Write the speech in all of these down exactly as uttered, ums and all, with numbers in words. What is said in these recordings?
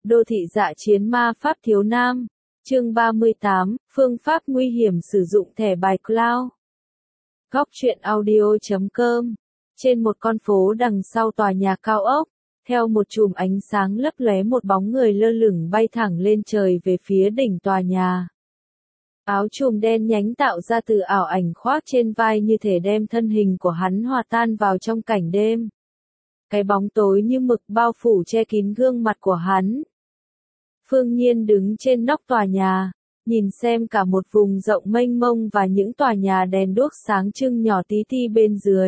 Đô thị dạ chiến ma pháp thiếu nam. Chương ba mươi tám, phương pháp nguy hiểm sử dụng thẻ bài cloud. Góc truyện audio chấm com. Trên một con phố đằng sau tòa nhà cao ốc, theo một chùm ánh sáng lấp lóe một bóng người lơ lửng bay thẳng lên trời về phía đỉnh tòa nhà. Áo chùm đen nhánh tạo ra từ ảo ảnh khoác trên vai như thể đem thân hình của hắn hòa tan vào trong cảnh đêm. Cái bóng tối như mực bao phủ che kín gương mặt của hắn. Phương Nhiên đứng trên nóc tòa nhà, nhìn xem cả một vùng rộng mênh mông và những tòa nhà đèn đuốc sáng trưng nhỏ tí ti bên dưới.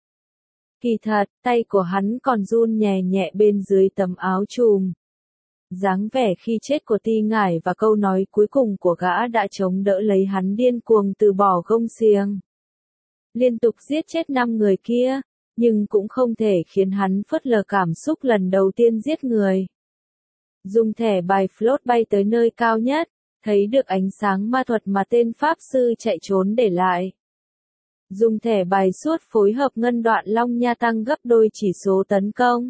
Kỳ thật, tay của hắn còn run nhẹ nhẹ bên dưới tấm áo chùm. Dáng vẻ khi chết của Ti Ngải và câu nói cuối cùng của gã đã chống đỡ lấy hắn điên cuồng từ bỏ gông xiềng. Liên tục giết chết năm người kia, nhưng cũng không thể khiến hắn phớt lờ cảm xúc lần đầu tiên giết người. Dùng thẻ bài float bay tới nơi cao nhất, thấy được ánh sáng ma thuật mà tên pháp sư chạy trốn để lại. Dùng thẻ bài suốt phối hợp ngân đoạn long nha tăng gấp đôi chỉ số tấn công.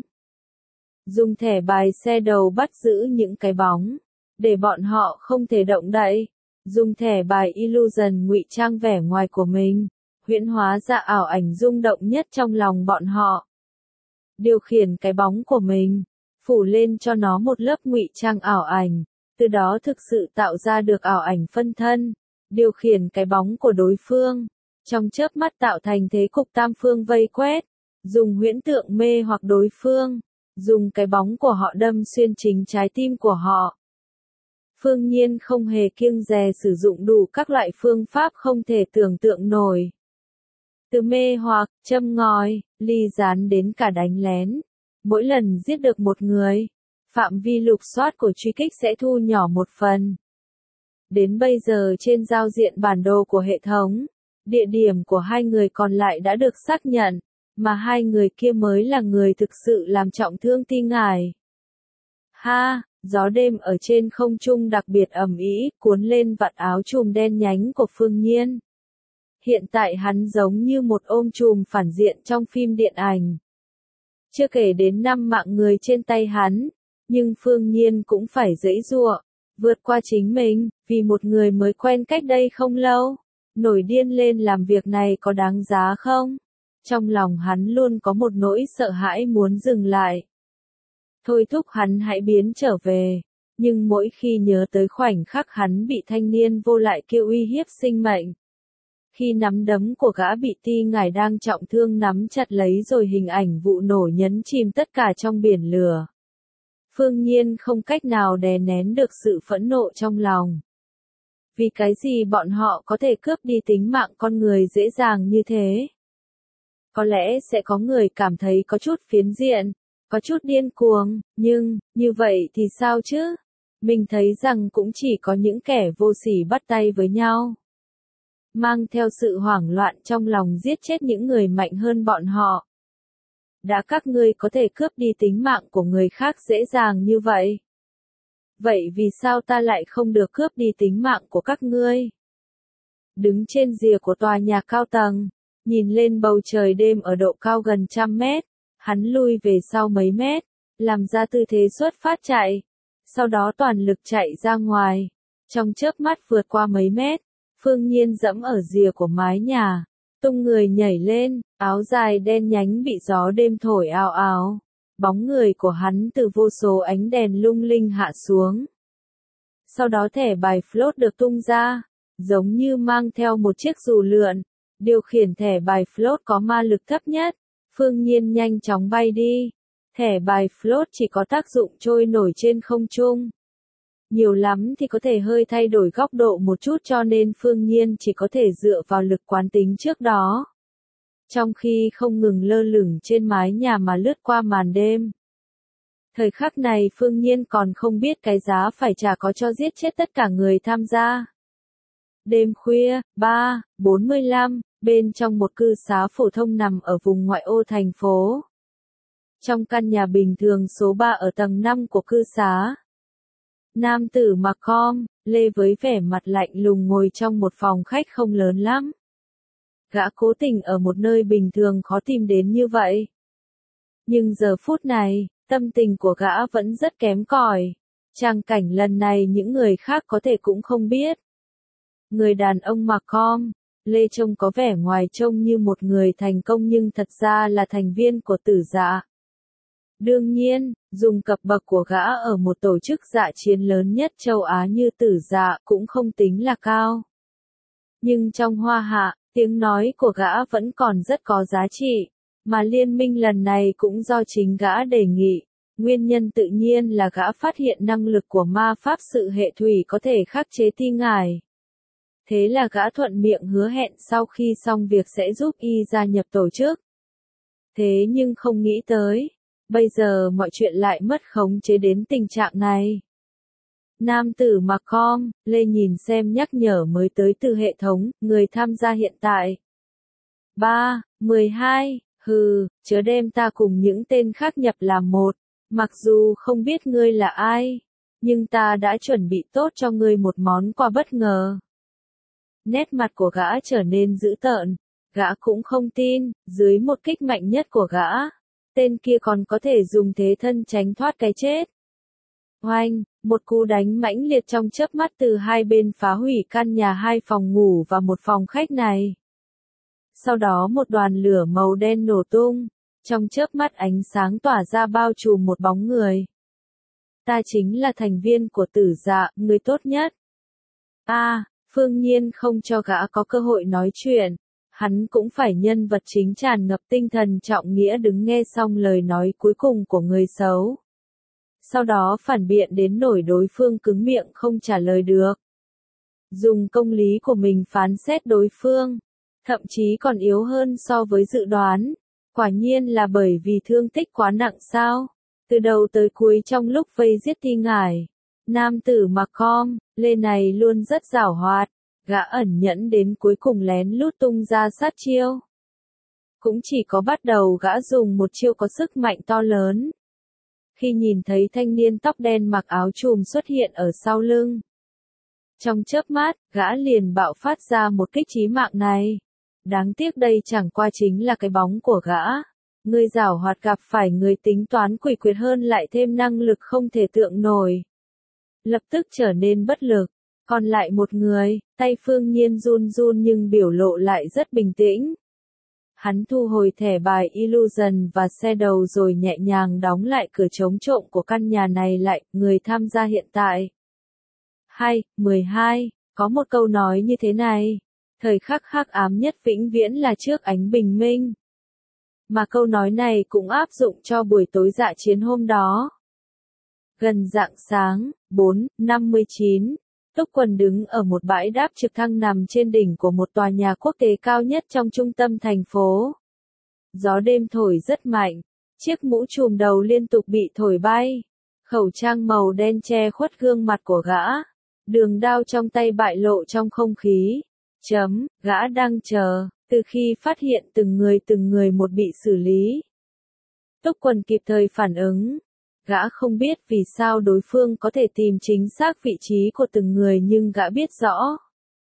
Dùng thẻ bài xe đầu bắt giữ những cái bóng, để bọn họ không thể động đậy. Dùng thẻ bài illusion ngụy trang vẻ ngoài của mình, huyễn hóa ra ảo ảnh rung động nhất trong lòng bọn họ. Điều khiển cái bóng của mình, phủ lên cho nó một lớp ngụy trang ảo ảnh, từ đó thực sự tạo ra được ảo ảnh phân thân, điều khiển cái bóng của đối phương, trong chớp mắt tạo thành thế cục tam phương vây quét, dùng huyễn tượng mê hoặc đối phương, dùng cái bóng của họ đâm xuyên chính trái tim của họ. Phương Nhiên không hề kiêng dè sử dụng đủ các loại phương pháp không thể tưởng tượng nổi. Từ mê hoặc, châm ngòi, ly gián đến cả đánh lén. Mỗi lần giết được một người, phạm vi lục soát của truy kích sẽ thu nhỏ một phần. Đến bây giờ trên giao diện bản đồ của hệ thống, địa điểm của hai người còn lại đã được xác nhận, mà hai người kia mới là người thực sự làm trọng thương Ti Ngải. Ha, gió đêm ở trên không trung đặc biệt ầm ĩ, cuốn lên vạt áo chùm đen nhánh của Phương Nhiên. Hiện tại hắn giống như một ôm chùm phản diện trong phim điện ảnh. Chưa kể đến năm mạng người trên tay hắn, nhưng Phương Nhiên cũng phải giãy giụa, vượt qua chính mình, vì một người mới quen cách đây không lâu. Nổi điên lên làm việc này có đáng giá không? Trong lòng hắn luôn có một nỗi sợ hãi muốn dừng lại. Thôi thúc hắn hãy biến trở về, nhưng mỗi khi nhớ tới khoảnh khắc hắn bị thanh niên vô lại kia uy hiếp sinh mệnh. Khi nắm đấm của gã bị Ti Ngải đang trọng thương nắm chặt lấy rồi hình ảnh vụ nổ nhấn chìm tất cả trong biển lửa. Phương Nhiên không cách nào đè nén được sự phẫn nộ trong lòng. Vì cái gì bọn họ có thể cướp đi tính mạng con người dễ dàng như thế? Có lẽ sẽ có người cảm thấy có chút phiến diện, có chút điên cuồng, nhưng, như vậy thì sao chứ? Mình thấy rằng cũng chỉ có những kẻ vô sỉ bắt tay với nhau, mang theo sự hoảng loạn trong lòng giết chết những người mạnh hơn bọn họ. Đã các ngươi có thể cướp đi tính mạng của người khác dễ dàng như vậy. Vậy vì sao ta lại không được cướp đi tính mạng của các ngươi? Đứng trên rìa của tòa nhà cao tầng, nhìn lên bầu trời đêm ở độ cao gần trăm mét, hắn lui về sau mấy mét, làm ra tư thế xuất phát chạy, sau đó toàn lực chạy ra ngoài. Trong chớp mắt vượt qua mấy mét, Phương Nhiên dẫm ở rìa của mái nhà, tung người nhảy lên, áo dài đen nhánh bị gió đêm thổi ào ào. Bóng người của hắn từ vô số ánh đèn lung linh hạ xuống. Sau đó thẻ bài float được tung ra, giống như mang theo một chiếc dù lượn. Điều khiển thẻ bài float có ma lực thấp nhất. Phương Nhiên nhanh chóng bay đi. Thẻ bài float chỉ có tác dụng trôi nổi trên không trung. Nhiều lắm thì có thể hơi thay đổi góc độ một chút, cho nên Phương Nhiên chỉ có thể dựa vào lực quán tính trước đó. Trong khi không ngừng lơ lửng trên mái nhà mà lướt qua màn đêm. Thời khắc này Phương Nhiên còn không biết cái giá phải trả có cho giết chết tất cả người tham gia. Đêm khuya, ba bốn mươi lăm, bên trong một cư xá phổ thông nằm ở vùng ngoại ô thành phố. Trong căn nhà bình thường số ba ở tầng năm của cư xá. Nam tử mặc com, lê với vẻ mặt lạnh lùng ngồi trong một phòng khách không lớn lắm. Gã cố tình ở một nơi bình thường khó tìm đến như vậy. Nhưng giờ phút này, tâm tình của gã vẫn rất kém cỏi. Trang cảnh lần này những người khác có thể cũng không biết. Người đàn ông mặc com, lê trông có vẻ ngoài trông như một người thành công nhưng thật ra là thành viên của Tử Dạ. Đương nhiên, dùng cấp bậc của gã ở một tổ chức dạ chiến lớn nhất châu Á như Tử Dạ cũng không tính là cao. Nhưng trong Hoa Hạ, tiếng nói của gã vẫn còn rất có giá trị, mà liên minh lần này cũng do chính gã đề nghị. Nguyên nhân tự nhiên là gã phát hiện năng lực của ma pháp sự hệ thủy có thể khắc chế ti ngải. Thế là gã thuận miệng hứa hẹn sau khi xong việc sẽ giúp y gia nhập tổ chức. Thế nhưng không nghĩ tới, bây giờ mọi chuyện lại mất khống chế đến tình trạng này. Nam tử mặc com, Lê nhìn xem nhắc nhở mới tới từ hệ thống, người tham gia hiện tại. ba, mười hai, hừ, chớ đem ta cùng những tên khác nhập làm một, mặc dù không biết ngươi là ai, nhưng ta đã chuẩn bị tốt cho ngươi một món quà bất ngờ. Nét mặt của gã trở nên dữ tợn, gã cũng không tin, dưới một kích mạnh nhất của gã, tên kia còn có thể dùng thế thân tránh thoát cái chết. Oanh, một cú đánh mãnh liệt trong chớp mắt từ hai bên phá hủy căn nhà hai phòng ngủ và một phòng khách này. Sau đó một đoàn lửa màu đen nổ tung, trong chớp mắt ánh sáng tỏa ra bao trùm một bóng người. Ta chính là thành viên của Tử Dạ, người tốt nhất. A, à, Phương Nhiên không cho gã có cơ hội nói chuyện. Hắn cũng phải nhân vật chính tràn ngập tinh thần trọng nghĩa đứng nghe xong lời nói cuối cùng của người xấu. Sau đó phản biện đến nỗi đối phương cứng miệng không trả lời được. Dùng công lý của mình phán xét đối phương, thậm chí còn yếu hơn so với dự đoán. Quả nhiên là bởi vì thương tích quá nặng sao? Từ đầu tới cuối trong lúc vây giết ti ngải, nam tử mặc com, Lê này luôn rất giảo hoạt, gã ẩn nhẫn đến cuối cùng lén lút tung ra sát chiêu. Cũng chỉ có bắt đầu gã dùng một chiêu có sức mạnh to lớn. Khi nhìn thấy thanh niên tóc đen mặc áo trùm xuất hiện ở sau lưng. Trong chớp mắt, gã liền bạo phát ra một kích chí mạng này. Đáng tiếc đây chẳng qua chính là cái bóng của gã. Người giảo hoạt gặp phải người tính toán quỷ quyệt hơn lại thêm năng lực không thể tượng nổi. Lập tức trở nên bất lực. Còn lại một người, tay Phương Nhiên run run nhưng biểu lộ lại rất bình tĩnh. Hắn thu hồi thẻ bài Illusion và xe đầu rồi nhẹ nhàng đóng lại cửa chống trộm của căn nhà này lại, người tham gia hiện tại. hai, mười hai, có một câu nói như thế này, thời khắc hắc ám nhất vĩnh viễn là trước ánh bình minh. Mà câu nói này cũng áp dụng cho buổi tối dạ chiến hôm đó. Gần rạng sáng, bốn, năm mươi chín. Túc Quần đứng ở một bãi đáp trực thăng nằm trên đỉnh của một tòa nhà quốc tế cao nhất trong trung tâm thành phố. Gió đêm thổi rất mạnh, chiếc mũ trùm đầu liên tục bị thổi bay, khẩu trang màu đen che khuất gương mặt của gã, đường đao trong tay bại lộ trong không khí. Chấm, gã đang chờ, từ khi phát hiện từng người từng người một bị xử lý. Túc Quần kịp thời phản ứng. Gã không biết vì sao đối phương có thể tìm chính xác vị trí của từng người nhưng gã biết rõ.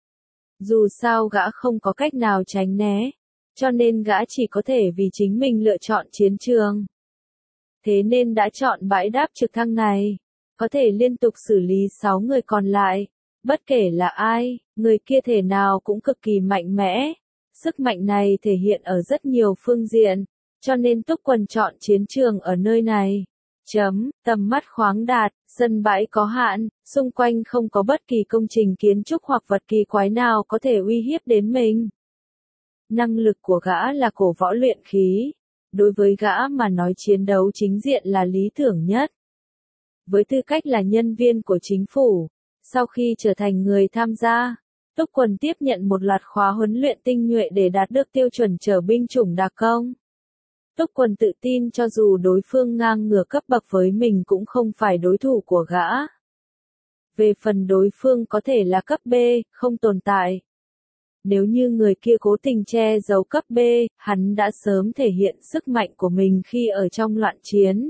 Dù sao gã không có cách nào tránh né, cho nên gã chỉ có thể vì chính mình lựa chọn chiến trường. Thế nên đã chọn bãi đáp trực thăng này, có thể liên tục xử lý sáu người còn lại. Bất kể là ai, người kia thể nào cũng cực kỳ mạnh mẽ. Sức mạnh này thể hiện ở rất nhiều phương diện, cho nên Túc Quần chọn chiến trường ở nơi này. Chấm, tầm mắt khoáng đạt, sân bãi có hạn, xung quanh không có bất kỳ công trình kiến trúc hoặc vật kỳ quái nào có thể uy hiếp đến mình. Năng lực của gã là cổ võ luyện khí. Đối với gã mà nói chiến đấu chính diện là lý tưởng nhất. Với tư cách là nhân viên của chính phủ, sau khi trở thành người tham gia, Túc Quần tiếp nhận một loạt khóa huấn luyện tinh nhuệ để đạt được tiêu chuẩn trở binh chủng đặc công. Túc Quần tự tin cho dù đối phương ngang ngửa cấp bậc với mình cũng không phải đối thủ của gã. Về phần đối phương có thể là cấp B, không tồn tại. Nếu như người kia cố tình che giấu cấp B, hắn đã sớm thể hiện sức mạnh của mình khi ở trong loạn chiến.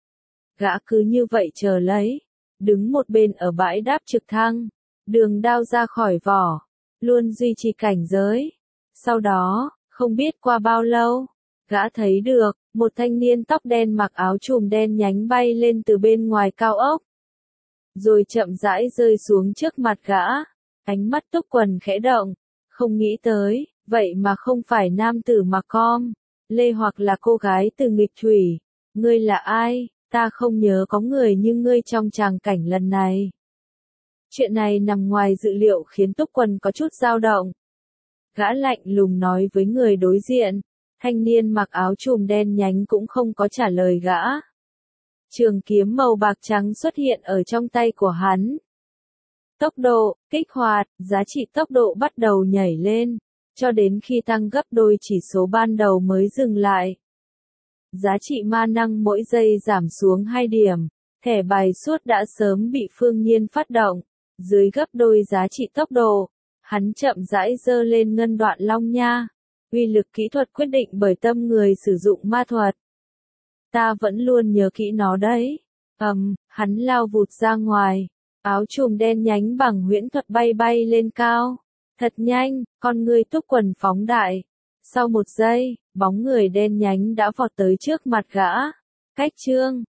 Gã cứ như vậy chờ lấy, đứng một bên ở bãi đáp trực thăng, đường đao ra khỏi vỏ, luôn duy trì cảnh giới. Sau đó, không biết qua bao lâu, gã thấy được, một thanh niên tóc đen mặc áo trùm đen nhánh bay lên từ bên ngoài cao ốc. rồi chậm rãi rơi xuống trước mặt gã. Ánh mắt Túc Quần khẽ động, không nghĩ tới, vậy mà không phải nam tử mà com, lê hoặc là cô gái từ nghịch thủy. Ngươi là ai? Ta không nhớ có người như ngươi trong tràng cảnh lần này. Chuyện này nằm ngoài dự liệu khiến Túc Quần có chút dao động. Gã lạnh lùng nói với người đối diện, thanh niên mặc áo trùm đen nhánh cũng không có trả lời gã. Trường kiếm màu bạc trắng xuất hiện ở trong tay của hắn. Tốc độ, kích hoạt, giá trị tốc độ bắt đầu nhảy lên, cho đến khi tăng gấp đôi chỉ số ban đầu mới dừng lại. Giá trị ma năng mỗi giây giảm xuống hai điểm, thẻ bài suốt đã sớm bị Phương Nhiên phát động, dưới gấp đôi giá trị tốc độ, hắn chậm rãi giơ lên ngân đoạn long nha. Uy lực kỹ thuật quyết định bởi tâm người sử dụng ma thuật. Ta vẫn luôn nhớ kỹ nó đấy. Ầm, um, hắn lao vụt ra ngoài, áo trùm đen nhánh bằng huyễn thuật bay bay lên cao. Thật nhanh, con người Túc Quần phóng đại. Sau một giây, bóng người đen nhánh đã vọt tới trước mặt gã. Cách chương